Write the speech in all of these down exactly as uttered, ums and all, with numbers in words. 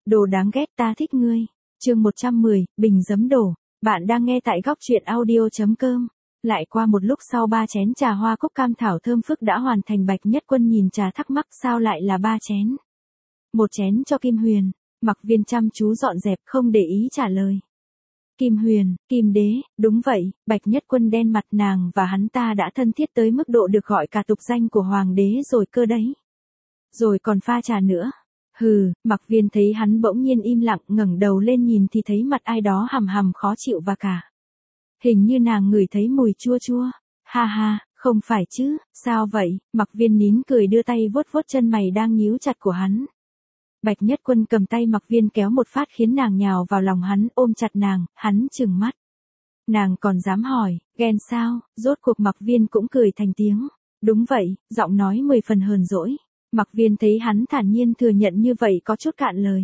Đồ đáng ghét ta thích ngươi. Chương một trăm mười, bình giấm đổ. Bạn đang nghe tại góc truyện audio.com. Lại qua một lúc sau ba chén trà hoa cúc cam thảo thơm phức đã hoàn thành. Bạch Nhất Quân nhìn trà thắc mắc sao lại là ba chén. Một chén cho Kim Huyền. Mặc Viên chăm chú dọn dẹp không để ý trả lời. Kim Huyền, Kim Đế, đúng vậy, Bạch Nhất Quân đen mặt, nàng và hắn ta đã thân thiết tới mức độ được gọi cả tục danh của Hoàng đế rồi cơ đấy. Rồi còn pha trà nữa. Hừ, Mặc Viên thấy hắn bỗng nhiên im lặng, ngẩng đầu lên nhìn thì thấy mặt ai đó hầm hầm khó chịu và cả. Hình như nàng ngửi thấy mùi chua chua. Ha ha, không phải chứ, sao vậy? Mặc Viên nín cười đưa tay vuốt vuốt chân mày đang nhíu chặt của hắn. Bạch Nhất Quân cầm tay Mặc Viên kéo một phát khiến nàng nhào vào lòng hắn, ôm chặt nàng, hắn trừng mắt. Nàng còn dám hỏi, ghen sao? Rốt cuộc Mặc Viên cũng cười thành tiếng. Đúng vậy, giọng nói mười phần hờn dỗi. Mặc Viên thấy hắn thản nhiên thừa nhận như vậy có chút cạn lời.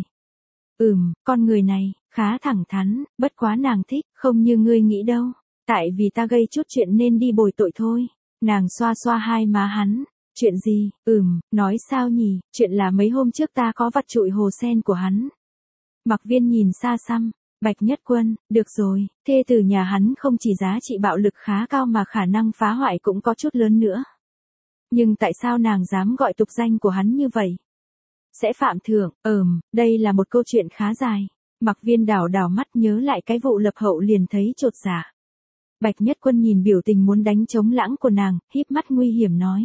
Ừm, con người này, khá thẳng thắn, bất quá nàng thích, không như ngươi nghĩ đâu. Tại vì ta gây chút chuyện nên đi bồi tội thôi. Nàng xoa xoa hai má hắn. Chuyện gì? Ừm, nói sao nhỉ? Chuyện là mấy hôm trước ta có vặt trụi hồ sen của hắn. Mặc Viên nhìn xa xăm. Bạch Nhất Quân, được rồi, thê tử nhà hắn không chỉ giá trị bạo lực khá cao mà khả năng phá hoại cũng có chút lớn nữa. Nhưng tại sao nàng dám gọi tục danh của hắn như vậy? Sẽ phạm thượng, ừm, đây là một câu chuyện khá dài. Mặc Viên đảo đảo mắt nhớ lại cái vụ lập hậu liền thấy chột dạ. Bạch Nhất Quân nhìn biểu tình muốn đánh trống lãng của nàng, híp mắt nguy hiểm nói.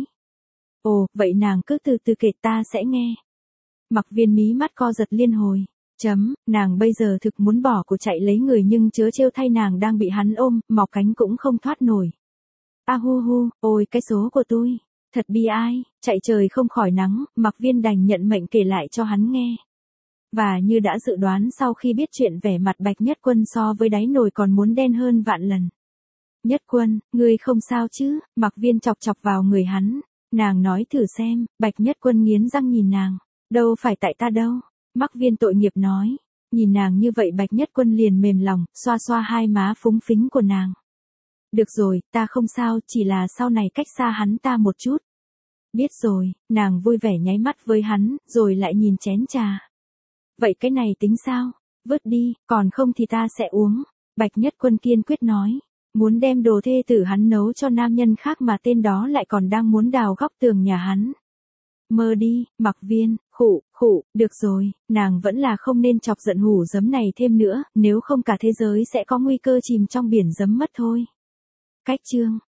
Ồ, vậy nàng cứ từ từ kể ta sẽ nghe. Mặc Viên mí mắt co giật liên hồi. Chấm, nàng bây giờ thực muốn bỏ cuộc chạy lấy người nhưng chớ trêu thay nàng đang bị hắn ôm, mọc cánh cũng không thoát nổi. A hu hu, ôi cái số của tôi. Thật bi ai, chạy trời không khỏi nắng, Mặc Viên đành nhận mệnh kể lại cho hắn nghe. Và như đã dự đoán sau khi biết chuyện vẻ mặt Bạch Nhất Quân so với đáy nồi còn muốn đen hơn vạn lần. Nhất Quân, ngươi không sao chứ? Mặc Viên chọc chọc vào người hắn. Nàng nói thử xem, Bạch Nhất Quân nghiến răng nhìn nàng. Đâu phải tại ta đâu. Mặc Viên tội nghiệp nói. Nhìn nàng như vậy Bạch Nhất Quân liền mềm lòng, xoa xoa hai má phúng phính của nàng. Được rồi, ta không sao, chỉ là sau này cách xa hắn ta một chút. Biết rồi, nàng vui vẻ nháy mắt với hắn, rồi lại nhìn chén trà. Vậy cái này tính sao? Vứt đi, còn không thì ta sẽ uống. Bạch Nhất Quân kiên quyết nói. Muốn đem đồ thê tử hắn nấu cho nam nhân khác mà tên đó lại còn đang muốn đào góc tường nhà hắn. Mơ đi, Mặc Viên, khụ, khụ, được rồi, nàng vẫn là không nên chọc giận hủ giấm này thêm nữa, nếu không cả thế giới sẽ có nguy cơ chìm trong biển giấm mất thôi. Cách chương